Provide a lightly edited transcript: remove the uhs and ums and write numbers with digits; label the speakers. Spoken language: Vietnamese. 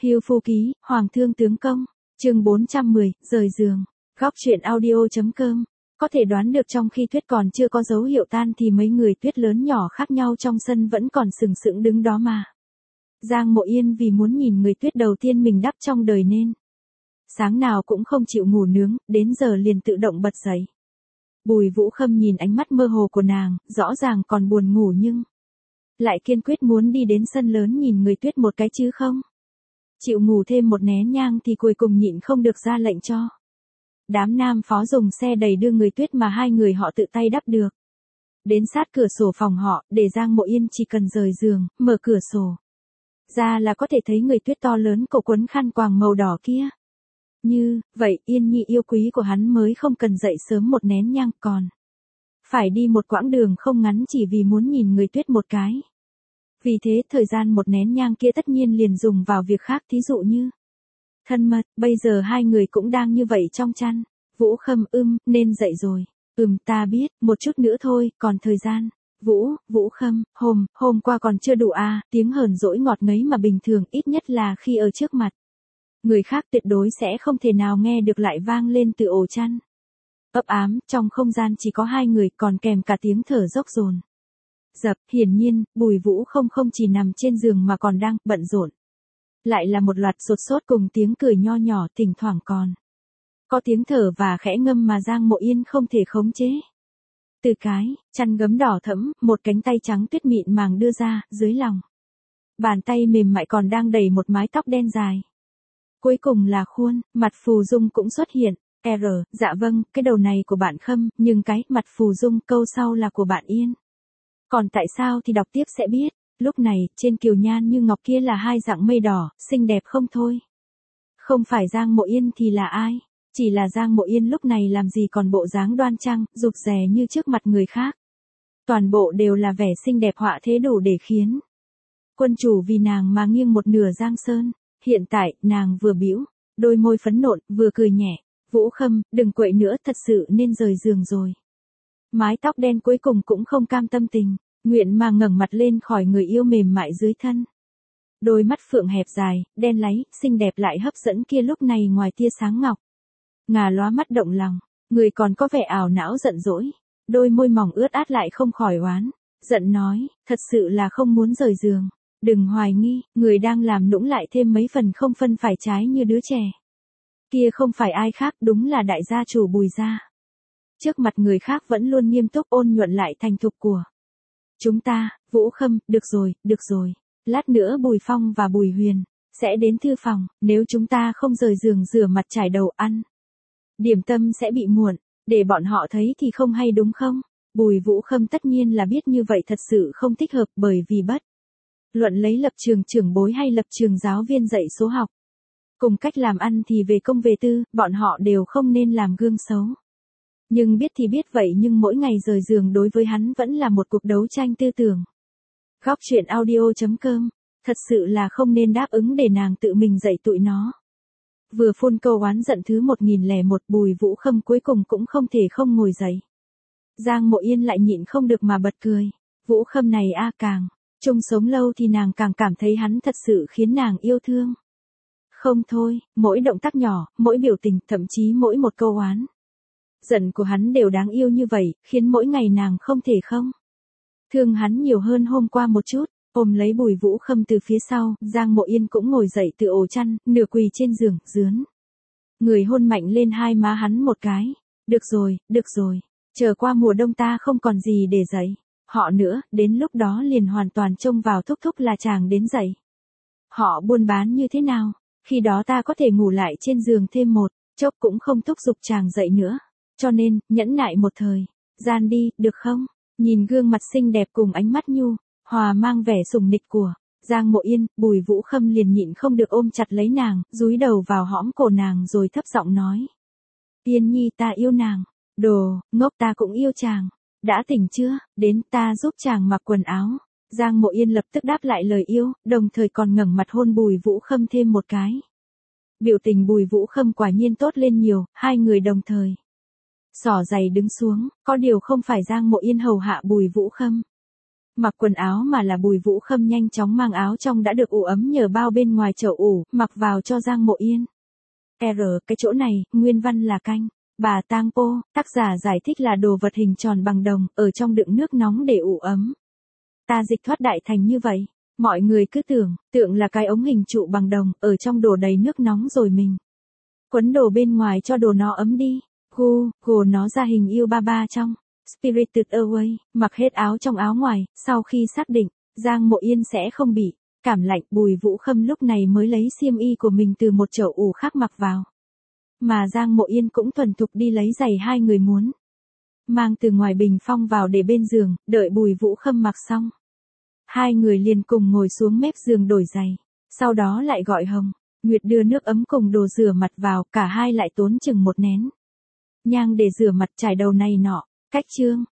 Speaker 1: Hưu Phu Ký, Hoàng Thương Tướng Công, chương 410, rời giường, góc truyện audio.com. Có thể đoán được trong khi tuyết còn chưa có dấu hiệu tan thì mấy người tuyết lớn nhỏ khác nhau trong sân vẫn còn sừng sững đứng đó mà. Giang Mộ Yên vì muốn nhìn người tuyết đầu tiên mình đắp trong đời nên sáng nào cũng không chịu ngủ nướng, đến giờ liền tự động bật dậy. Bùi Vũ Khâm nhìn ánh mắt mơ hồ của nàng, rõ ràng còn buồn ngủ nhưng lại kiên quyết muốn đi đến sân lớn nhìn người tuyết một cái chứ không chịu ngủ thêm một nén nhang thì cuối cùng nhịn không được ra lệnh cho đám nam phó dùng xe đẩy đưa người tuyết mà hai người họ tự tay đắp được đến sát cửa sổ phòng họ, để Giang Mộ Yên chỉ cần rời giường, mở cửa sổ ra là có thể thấy người tuyết to lớn cổ quấn khăn quàng màu đỏ kia. Như vậy Yên Nhi yêu quý của hắn mới không cần dậy sớm một nén nhang, còn phải đi một quãng đường không ngắn chỉ vì muốn nhìn người tuyết một cái. Vì thế thời gian một nén nhang kia tất nhiên liền dùng vào việc khác, thí dụ như thân mật. Bây giờ hai người cũng đang như vậy trong chăn. Vũ Khâm nên dậy rồi. Ta biết, một chút nữa thôi, còn thời gian. Vũ Khâm, hôm qua còn chưa đủ à, tiếng hờn dỗi ngọt ngấy mà bình thường ít nhất là khi ở trước mặt người khác tuyệt đối sẽ không thể nào nghe được lại vang lên từ ổ chăn. Ấp ám, trong không gian chỉ có hai người còn kèm cả tiếng thở dốc dồn dập. Hiển nhiên, Bùi Vũ không chỉ nằm trên giường mà còn đang bận rộn. Lại là một loạt sột sốt cùng tiếng cười nho nhỏ, thỉnh thoảng còn có tiếng thở và khẽ ngâm mà Giang Mộ Yên không thể khống chế. Từ cái chăn gấm đỏ thẫm, một cánh tay trắng tuyết mịn màng đưa ra, dưới lòng bàn tay mềm mại còn đang đẩy một mái tóc đen dài. Cuối cùng là khuôn mặt phù dung cũng xuất hiện. Dạ vâng, cái đầu này của bạn Khâm, nhưng cái mặt phù dung câu sau là của bạn Yên. Còn tại sao thì đọc tiếp sẽ biết. Lúc này, trên kiều nhan như ngọc kia là hai dạng mây đỏ, xinh đẹp không thôi. Không phải Giang Mộ Yên thì là ai? Chỉ là Giang Mộ Yên lúc này làm gì còn bộ dáng đoan trang, rụt rè như trước mặt người khác. Toàn bộ đều là vẻ xinh đẹp họa thế đủ để khiến quân chủ vì nàng mà nghiêng một nửa giang sơn. Hiện tại, nàng vừa bĩu đôi môi phấn nộn, vừa cười nhẹ. Vũ Khâm, đừng quậy nữa, thật sự nên rời giường rồi. Mái tóc đen cuối cùng cũng không cam tâm tình nguyện mà ngẩng mặt lên khỏi người yêu mềm mại dưới thân. Đôi mắt phượng hẹp dài, đen láy, xinh đẹp lại hấp dẫn kia lúc này ngoài tia sáng ngọc ngà lóa mắt động lòng, người còn có vẻ ảo não giận dỗi. Đôi môi mỏng ướt át lại không khỏi oán giận nói, thật sự là không muốn rời giường. Đừng hoài nghi, người đang làm nũng lại thêm mấy phần không phân phải trái như đứa trẻ kia không phải ai khác, đúng là đại gia chủ Bùi gia. Trước mặt người khác vẫn luôn nghiêm túc ôn nhuận lại thành thục của chúng ta. Vũ Khâm, được rồi. Lát nữa Bùi Phong và Bùi Huyền sẽ đến thư phòng, nếu chúng ta không rời giường rửa mặt trải đầu ăn điểm tâm sẽ bị muộn, để bọn họ thấy thì không hay đúng không? Bùi Vũ Khâm tất nhiên là biết như vậy thật sự không thích hợp, bởi vì bất luận lấy lập trường trưởng bối hay lập trường giáo viên dạy số học, cùng cách làm ăn thì về công về tư, bọn họ đều không nên làm gương xấu. Nhưng biết thì biết vậy, nhưng mỗi ngày rời giường đối với hắn vẫn là một cuộc đấu tranh tư tưởng. Góc truyện audio.com, thật sự là không nên đáp ứng để nàng tự mình dạy tụi nó. Vừa phun câu oán giận thứ 1001, Bùi Vũ Khâm cuối cùng cũng không thể không ngồi dậy. Giang Mộ Yên lại nhịn không được mà bật cười. Vũ Khâm này càng chung sống lâu thì nàng càng cảm thấy hắn thật sự khiến nàng yêu thương. Không thôi, mỗi động tác nhỏ, mỗi biểu tình, thậm chí mỗi một câu oán giận của hắn đều đáng yêu như vậy, khiến mỗi ngày nàng không thể không thương hắn nhiều hơn hôm qua một chút. Ôm lấy Bùi Vũ Khâm từ phía sau, Giang Mộ Yên cũng ngồi dậy từ ổ chăn, nửa quỳ trên giường, dướn người hôn mạnh lên hai má hắn một cái. Được rồi, chờ qua mùa đông ta không còn gì để dạy họ nữa, đến lúc đó liền hoàn toàn trông vào thúc thúc là chàng đến dậy họ buôn bán như thế nào, khi đó ta có thể ngủ lại trên giường thêm một chốc cũng không thúc giục chàng dậy nữa. Cho nên, nhẫn nại một thời gian đi, được không? Nhìn gương mặt xinh đẹp cùng ánh mắt nhu hòa mang vẻ sủng nịch của Giang Mộ Yên, Bùi Vũ Khâm liền nhịn không được ôm chặt lấy nàng, dúi đầu vào hõm cổ nàng rồi thấp giọng nói. Yên Nhi, ta yêu nàng. Đồ ngốc, ta cũng yêu chàng. Đã tỉnh chưa? Đến ta giúp chàng mặc quần áo. Giang Mộ Yên lập tức đáp lại lời yêu, đồng thời còn ngẩng mặt hôn Bùi Vũ Khâm thêm một cái. Biểu tình Bùi Vũ Khâm quả nhiên tốt lên nhiều, hai người đồng thời xỏ giày đứng xuống, có điều không phải Giang Mộ Yên hầu hạ Bùi Vũ Khâm, Mặc quần áo mà là Bùi Vũ Khâm nhanh chóng mang áo trong đã được ủ ấm nhờ bao bên ngoài chậu ủ, mặc vào cho Giang Mộ Yên. Cái chỗ này, nguyên văn là canh. Bà tang po, tác giả giải thích là đồ vật hình tròn bằng đồng, ở trong đựng nước nóng để ủ ấm. Ta dịch thoát đại thành như vậy. Mọi người cứ tưởng là cái ống hình trụ bằng đồng, ở trong đổ đầy nước nóng rồi mình quấn đồ bên ngoài cho đồ nó ấm đi. Gồ nó ra hình yêu ba ba trong Spirited Away, mặc hết áo trong áo ngoài, sau khi xác định, Giang Mộ Yên sẽ không bị cảm lạnh, Bùi Vũ Khâm lúc này mới lấy xiêm y của mình từ một chậu ủ khác mặc vào. Mà Giang Mộ Yên cũng thuần thục đi lấy giày hai người muốn mang từ ngoài bình phong vào để bên giường, đợi Bùi Vũ Khâm mặc xong. Hai người liền cùng ngồi xuống mép giường đổi giày, sau đó lại gọi Hồng Nguyệt đưa nước ấm cùng đồ rửa mặt vào, cả hai lại tốn chừng một nén nhang để rửa mặt trải đầu này nọ. Cách chương